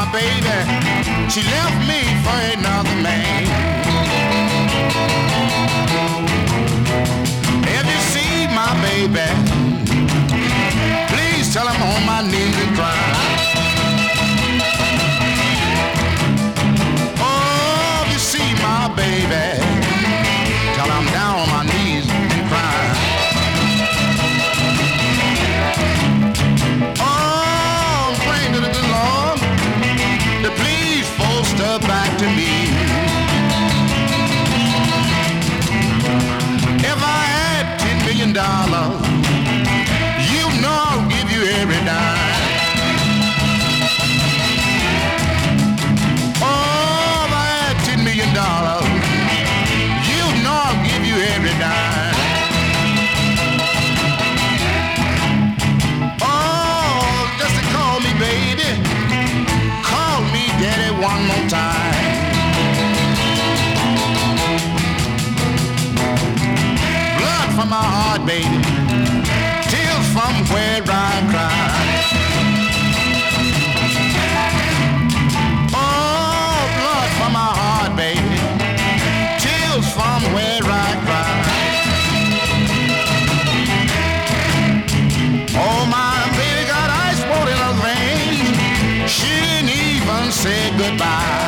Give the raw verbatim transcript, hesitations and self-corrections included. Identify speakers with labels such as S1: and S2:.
S1: my baby, she left me for another man. If you see my baby, please tell him on my knees and cry. Oh, if you see my baby, tell him I'm down on my knees and cry. Oh, pray to the Lord to please foster back to me. If I had ten million dollars, you know I'll give you every dime. Oh, if I had ten million dollars, you know I'll give you every dime. Oh, just to call me baby, call me daddy one more time. Blood from my heart, baby, tears from where I cry. Oh, blood from my heart, baby, tears from where I cry. Oh, my baby got ice water in her veins, she didn't even say goodbye.